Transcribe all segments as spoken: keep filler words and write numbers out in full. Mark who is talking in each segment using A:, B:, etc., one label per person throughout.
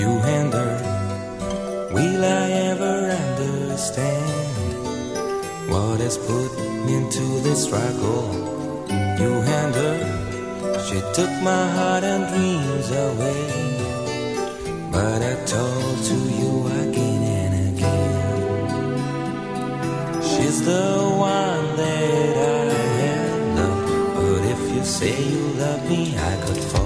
A: You and her, will I ever understand what has put me into this struggle? You and her, she took my heart and dreams away, but I told to you again and again, she's the one that I have loved. But if you say you love me, I could fall.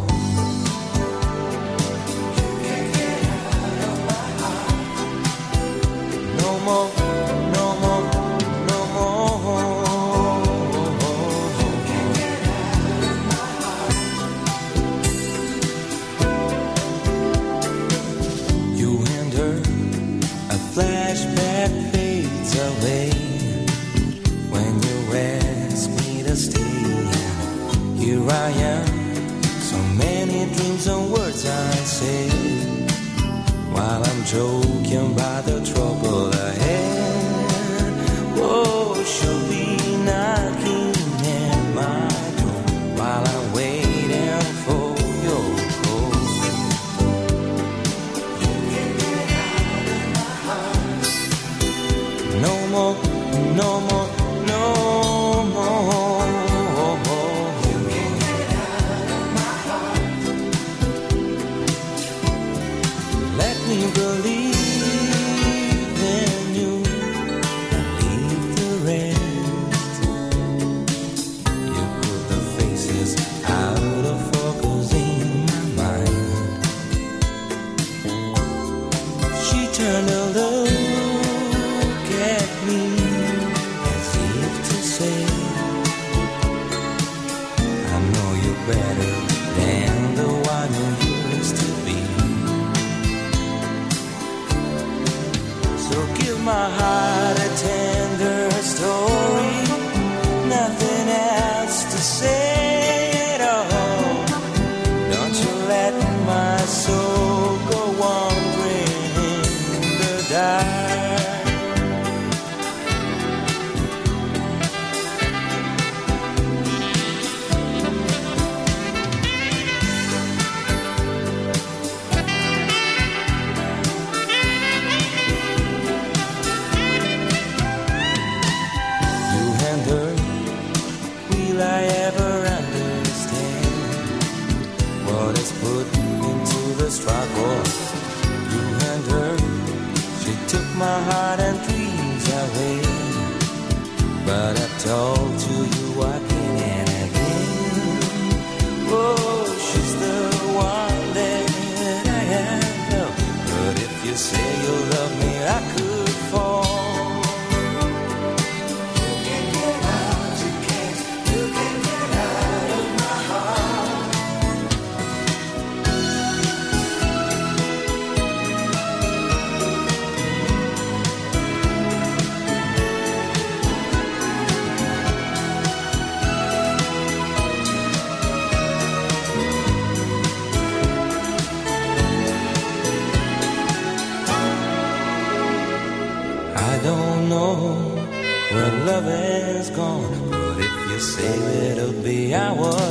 A: No more, no more, no more. You and her, a flashback fades away when you ask me to stay. Here I am, so many dreams and words I say, while I'm joking by the trouble ahead. Oh, she'll be knocking at my door while I'm waiting for your call. You can get out of my heart. No more, no more, no more. You can get out of my heart. Let me believe in you and leave the rest. You put the faces out of focus in my mind. She turned a look at me as if to say, I know you better than the one you used to be. So give my heart a tender story, nothing else to say at all. Don't you let my soul go wandering in the dark. You and her, will I ever understand what has put me into the struggle? You and her, she took my heart and dreams away, but I told to you again and again, oh, she's the one that I have loved. But if you say you love me, I could fall. You can get out, you can, you can get out of my heart. I don't know where love has gone, but if you say it'll be ours,